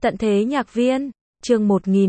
Tận thế nhạc viên, chương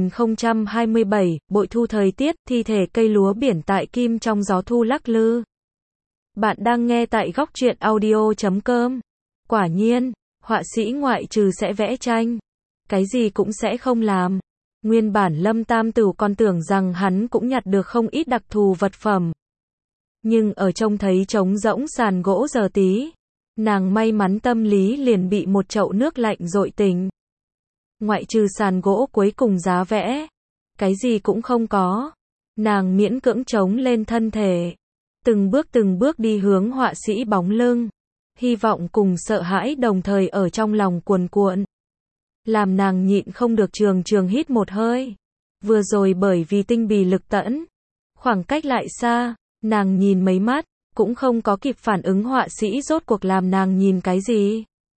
1027, bội thu thời tiết, thi thể cây lúa biển tại Kim trong gió thu lắc lư. Bạn đang nghe tại góc truyện audio.com. Quả nhiên, họa sĩ ngoại trừ sẽ vẽ tranh, cái gì cũng sẽ không làm. Nguyên bản Lâm Tam Tửu còn tưởng rằng hắn cũng nhặt được không ít đặc thù vật phẩm. Nhưng ở trông thấy trống rỗng sàn gỗ giờ tí, nàng may mắn tâm lý liền bị một chậu nước lạnh dội tỉnh. Ngoại trừ sàn gỗ cuối cùng giá vẽ, cái gì cũng không có. Nàng miễn cưỡng chống lên thân thể, từng bước đi hướng họa sĩ bóng lưng. Hy vọng cùng sợ hãi đồng thời ở trong lòng cuồn cuộn, làm nàng nhịn không được trường hít một hơi. Vừa rồi bởi vì tinh bì lực tẫn, khoảng cách lại xa, nàng nhìn mấy mắt, cũng không có kịp phản ứng họa sĩ rốt cuộc làm nàng nhìn cái gì.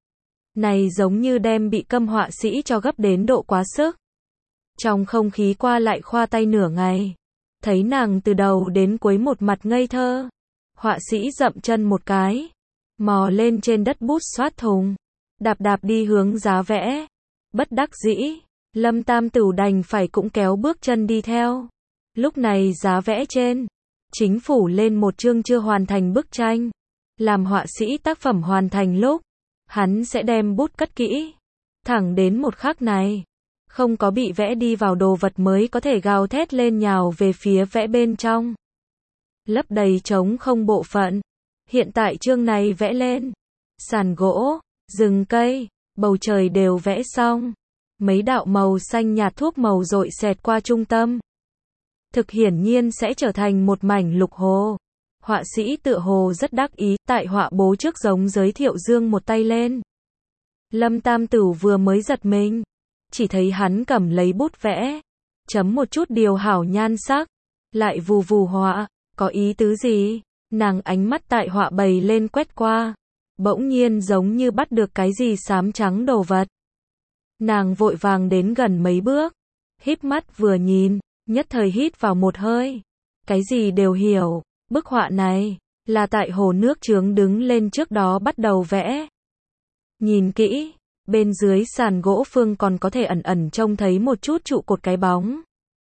Này giống như đem bị câm họa sĩ cho gấp đến độ quá sức. Trong không khí qua lại khoa tay nửa ngày, thấy nàng từ đầu đến cuối một mặt ngây thơ. Họa sĩ dậm chân một cái, mò lên trên đất bút xoát thùng, đạp đi hướng giá vẽ. Bất đắc dĩ, Lâm Tam Tửu đành phải cũng kéo bước chân đi theo. Lúc này giá vẽ trên, chính phủ lên một chương chưa hoàn thành bức tranh. Làm họa sĩ tác phẩm hoàn thành lúc, hắn sẽ đem bút cất kỹ. Thẳng đến một khắc này, không có bị vẽ đi vào đồ vật mới có thể gào thét lên nhào về phía vẽ bên trong. Lấp đầy trống không bộ phận. Hiện tại chương này vẽ lên, sàn gỗ, rừng cây, bầu trời đều vẽ xong. Mấy đạo màu xanh nhạt thuốc màu rội xẹt qua trung tâm. Thực hiển nhiên sẽ trở thành một mảnh lục hồ. Họa sĩ tựa hồ rất đắc ý, tại họa bố trước giống giới thiệu dương một tay lên. Lâm Tam Tửu vừa mới giật mình, chỉ thấy hắn cầm lấy bút vẽ, chấm một chút điều hảo nhan sắc, lại vù vù họa, có ý tứ gì? Nàng ánh mắt tại họa bày lên quét qua, bỗng nhiên giống như bắt được cái gì xám trắng đồ vật. Nàng vội vàng đến gần mấy bước, híp mắt vừa nhìn, nhất thời hít vào một hơi, cái gì đều hiểu. Bức họa này, là tại hồ nước chướng đứng lên trước đó bắt đầu vẽ. Nhìn kỹ, bên dưới sàn gỗ phương còn có thể ẩn trông thấy một chút trụ cột cái bóng.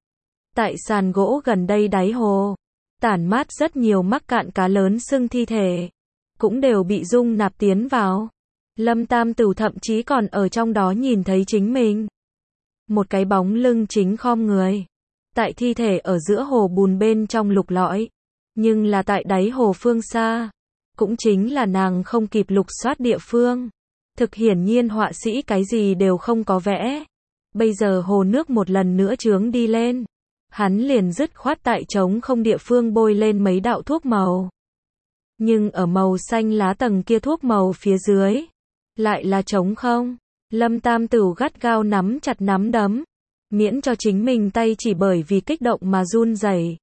Tại sàn gỗ gần đây đáy hồ, tản mát rất nhiều mắc cạn cá lớn xưng thi thể, cũng đều bị dung nạp tiến vào. Lâm Tam Tửu thậm chí còn ở trong đó nhìn thấy chính mình. Một cái bóng lưng chính khom người, tại thi thể ở giữa hồ bùn bên trong lục lọi. Nhưng là tại đáy hồ phương xa, cũng chính là nàng không kịp lục soát địa phương. Thực hiển nhiên họa sĩ cái gì đều không có vẽ. Bây giờ hồ nước một lần nữa chướng đi lên, hắn liền dứt khoát tại trống không địa phương bôi lên mấy đạo thuốc màu. Nhưng ở màu xanh lá tầng kia thuốc màu phía dưới, lại là trống không. Lâm Tam Tửu gắt gao nắm chặt nắm đấm, miễn cho chính mình tay chỉ bởi vì kích động mà run rẩy.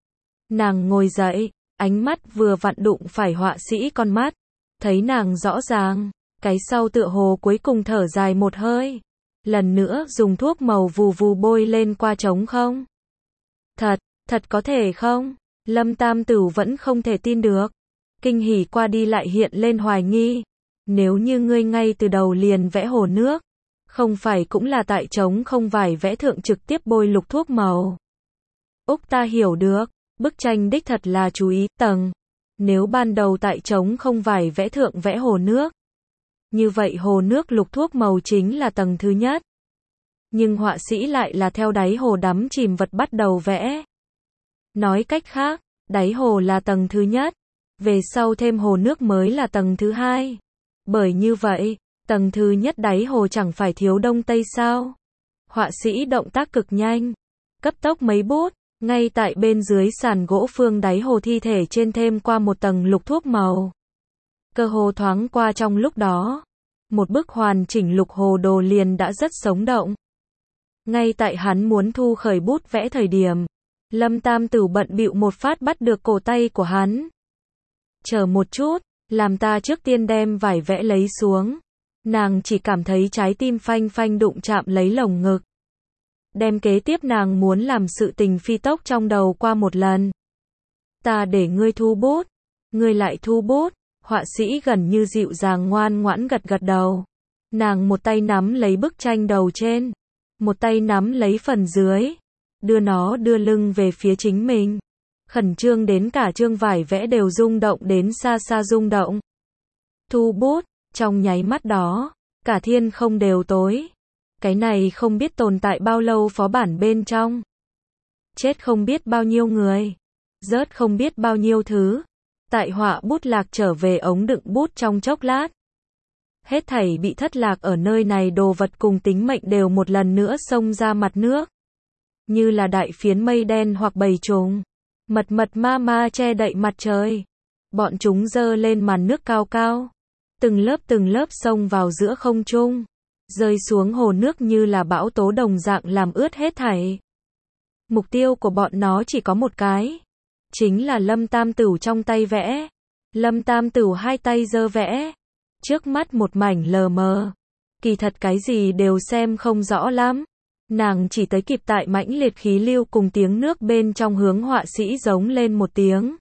Nàng ngồi dậy, ánh mắt vừa vặn đụng phải họa sĩ con mắt, thấy nàng rõ ràng, cái sau tựa hồ cuối cùng thở dài một hơi, lần nữa dùng thuốc màu vù vù bôi lên qua trống không. Thật có thể không? Lâm Tam Tửu vẫn không thể tin được, kinh hỉ qua đi lại hiện lên hoài nghi. Nếu như ngươi ngay từ đầu liền vẽ hồ nước, không phải cũng là tại trống không vải vẽ thượng trực tiếp bôi lục thuốc màu. Úc ta hiểu được. Bức tranh đích thật là chú ý tầng. Nếu ban đầu tại trống không vải vẽ thượng vẽ hồ nước, như vậy hồ nước lục thuốc màu chính là tầng thứ nhất. Nhưng họa sĩ lại là theo đáy hồ đắm chìm vật bắt đầu vẽ. Nói cách khác, đáy hồ là tầng thứ nhất, về sau thêm hồ nước mới là tầng thứ hai. Bởi như vậy, tầng thứ nhất đáy hồ chẳng phải thiếu đông tây sao? Họa sĩ động tác cực nhanh, cấp tốc mấy bút. Ngay tại bên dưới sàn gỗ phương đáy hồ thi thể trên thêm qua một tầng lục thuốc màu. Cơ hồ thoáng qua trong lúc đó, một bức hoàn chỉnh lục hồ đồ liền đã rất sống động. Ngay tại hắn muốn thu khởi bút vẽ thời điểm, Lâm Tam Tửu bận bịu một phát bắt được cổ tay của hắn. Chờ một chút, làm ta trước tiên đem vải vẽ lấy xuống. Nàng chỉ cảm thấy trái tim phanh phanh đụng chạm lấy lồng ngực. Đem kế tiếp nàng muốn làm sự tình phi tốc trong đầu qua một lần. Ta để ngươi thu bút, ngươi lại thu bút. Họa sĩ gần như dịu dàng ngoan ngoãn gật đầu. Nàng một tay nắm lấy bức tranh đầu trên, một tay nắm lấy phần dưới, đưa nó đưa lưng về phía chính mình. Khẩn trương đến cả chương vải vẽ đều rung động đến xa xa rung động. Thu bút, trong nháy mắt đó, cả thiên không đều tối. Cái này không biết tồn tại bao lâu phó bản bên trong. Chết không biết bao nhiêu người. Rớt không biết bao nhiêu thứ. Tại họa bút lạc trở về ống đựng bút trong chốc lát. Hết thảy bị thất lạc ở nơi này đồ vật cùng tính mệnh đều một lần nữa xông ra mặt nước. Như là đại phiến mây đen hoặc bầy trùng. Mật mật ma ma che đậy mặt trời. Bọn chúng dơ lên màn nước cao cao. Từng lớp xông vào giữa không trung. Rơi xuống hồ nước như là bão tố đồng dạng làm ướt hết thảy. Mục tiêu của bọn nó chỉ có một cái. Chính là Lâm Tam Tửu trong tay vẽ. Lâm Tam Tửu hai tay giơ vẽ. Trước mắt một mảnh lờ mờ. Kỳ thật cái gì đều xem không rõ lắm. Nàng chỉ tới kịp tại mãnh liệt khí lưu cùng tiếng nước bên trong hướng họa sĩ giống lên một tiếng.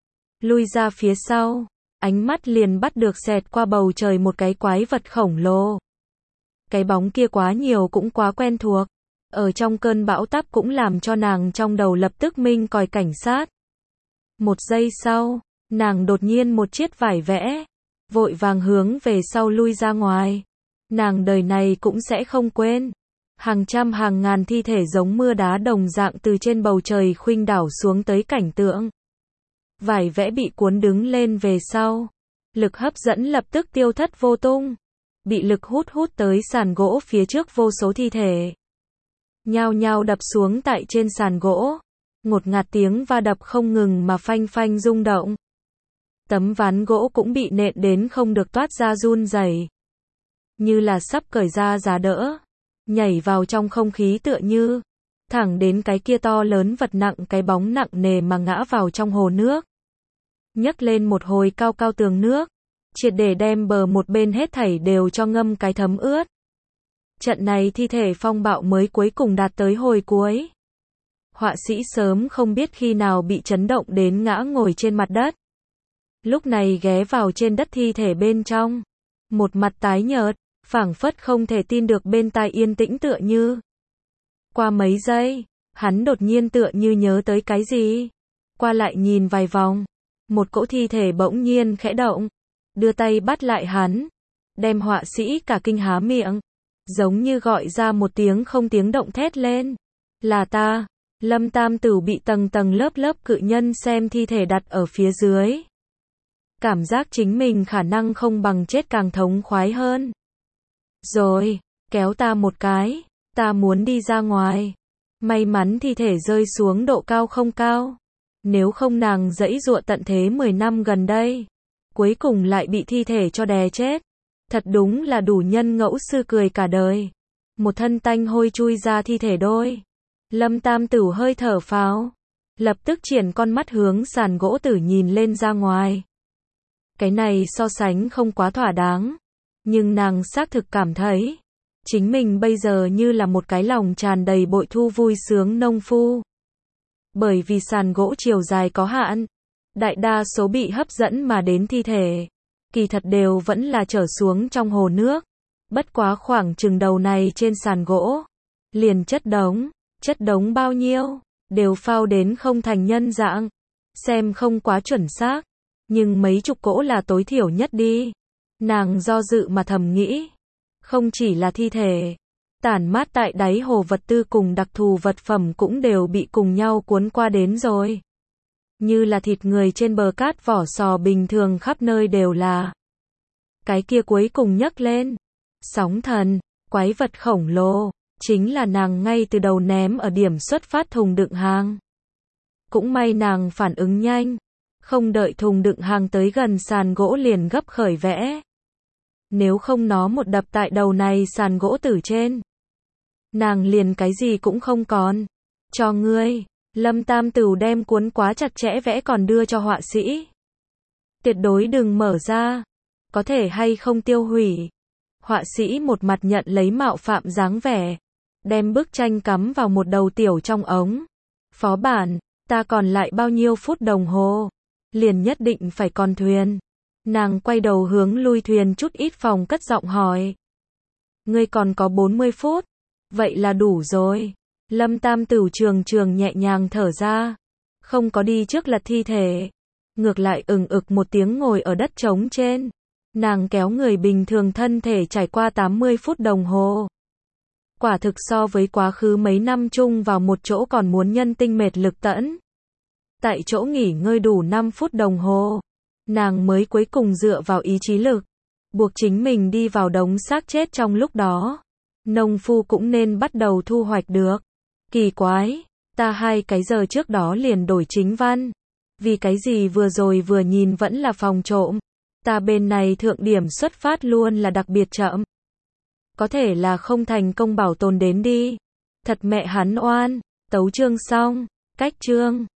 Lui ra phía sau. Ánh mắt liền bắt được xẹt qua bầu trời một cái quái vật khổng lồ. Cái bóng kia quá nhiều cũng quá quen thuộc. Ở trong cơn bão táp cũng làm cho nàng trong đầu lập tức minh còi cảnh sát. Một giây sau, nàng đột nhiên một chiếc vải vẽ. Vội vàng hướng về sau lui ra ngoài. Nàng đời này cũng sẽ không quên. Hàng trăm hàng ngàn thi thể giống mưa đá đồng dạng từ trên bầu trời khuynh đảo xuống tới cảnh tượng. Vải vẽ bị cuốn đứng lên về sau. Lực hấp dẫn lập tức tiêu thất vô tung. Bị lực hút tới sàn gỗ phía trước vô số thi thể. Nhao nhao đập xuống tại trên sàn gỗ. Ngột ngạt tiếng va đập không ngừng mà phanh phanh rung động. Tấm ván gỗ cũng bị nện đến không được toát ra run rẩy. Như là sắp cởi ra giá đỡ. Nhảy vào trong không khí tựa như. Thẳng đến cái kia to lớn vật nặng cái bóng nặng nề mà ngã vào trong hồ nước. Nhấc lên một hồi cao cao tường nước. Triệt để đem bờ một bên hết thảy đều cho ngâm cái thấm ướt. Trận này thi thể phong bạo mới cuối cùng đạt tới hồi cuối. Họa sĩ sớm không biết khi nào bị chấn động đến ngã ngồi trên mặt đất. Lúc này ghé vào trên đất thi thể bên trong. Một mặt tái nhợt, phảng phất không thể tin được bên tai yên tĩnh tựa như. Qua mấy giây, hắn đột nhiên tựa như nhớ tới cái gì. Qua lại nhìn vài vòng. Một cỗ thi thể bỗng nhiên khẽ động. Đưa tay bắt lại hắn. Đem họa sĩ cả kinh há miệng. Giống như gọi ra một tiếng không tiếng động thét lên. Là ta. Lâm Tam Tửu bị tầng tầng lớp cự nhân xem thi thể đặt ở phía dưới. Cảm giác chính mình khả năng không bằng chết càng thống khoái hơn. Rồi, kéo ta một cái. Ta muốn đi ra ngoài. May mắn thi thể rơi xuống độ cao không cao. Nếu không nàng giãy giụa tận thế 10 năm gần đây. Cuối cùng lại bị thi thể cho đè chết. Thật đúng là đủ nhân ngẫu sư cười cả đời. Một thân tanh hôi chui ra thi thể đôi. Lâm Tam Tửu hơi thở phào. Lập tức triển con mắt hướng sàn gỗ tử nhìn lên ra ngoài. Cái này so sánh không quá thỏa đáng. Nhưng nàng xác thực cảm thấy. Chính mình bây giờ như là một cái lòng tràn đầy bội thu vui sướng nông phu. Bởi vì sàn gỗ chiều dài có hạn. Đại đa số bị hấp dẫn mà đến thi thể. Kỳ thật đều vẫn là trở xuống trong hồ nước. Bất quá khoảng chừng đầu này trên sàn gỗ. Liền chất đống bao nhiêu. Đều phao đến không thành nhân dạng. Xem không quá chuẩn xác. Nhưng mấy chục cỗ là tối thiểu nhất đi. Nàng do dự mà thầm nghĩ. Không chỉ là thi thể. Tản mát tại đáy hồ vật tư cùng đặc thù vật phẩm cũng đều bị cùng nhau cuốn qua đến rồi. Như là thịt người trên bờ cát vỏ sò bình thường khắp nơi đều là. Cái kia cuối cùng nhấc lên. Sóng thần, quái vật khổng lồ. Chính là nàng ngay từ đầu ném ở điểm xuất phát thùng đựng hàng. Cũng may nàng phản ứng nhanh. Không đợi thùng đựng hàng tới gần sàn gỗ liền gấp khởi vẽ. Nếu không nó một đập tại đầu này sàn gỗ tử trên. Nàng liền cái gì cũng không còn. Cho ngươi. Lâm Tam Tửu đem cuốn quá chặt chẽ vẽ còn đưa cho họa sĩ. Tuyệt đối đừng mở ra. Có thể hay không tiêu hủy. Họa sĩ một mặt nhận lấy mạo phạm dáng vẻ. Đem bức tranh cắm vào một đầu tiểu trong ống. Phó bản, ta còn lại bao nhiêu phút đồng hồ. Liền nhất định phải còn thuyền. Nàng quay đầu hướng lui thuyền chút ít phòng cất giọng hỏi. Ngươi còn có 40 phút. Vậy là đủ rồi. Lâm Tam Tửu trường trường nhẹ nhàng thở ra. Không có đi trước lật thi thể. Ngược lại ực một tiếng ngồi ở đất trống trên. Nàng kéo người bình thường thân thể trải qua 80 phút đồng hồ. Quả thực so với quá khứ mấy năm chung vào một chỗ còn muốn nhân tinh mệt lực tẫn. Tại chỗ nghỉ ngơi đủ 5 phút đồng hồ. Nàng mới cuối cùng dựa vào ý chí lực. Buộc chính mình đi vào đống xác chết trong lúc đó. Nông phu cũng nên bắt đầu thu hoạch được. Kỳ quái, ta 2 cái giờ trước đó liền đổi chính văn. Vì cái gì vừa rồi vừa nhìn vẫn là phòng trộm. Ta bên này thượng điểm xuất phát luôn là đặc biệt chậm. Có thể là không thành công bảo tồn đến đi. Thật mẹ hắn oan. Tấu chương xong. Cách chương.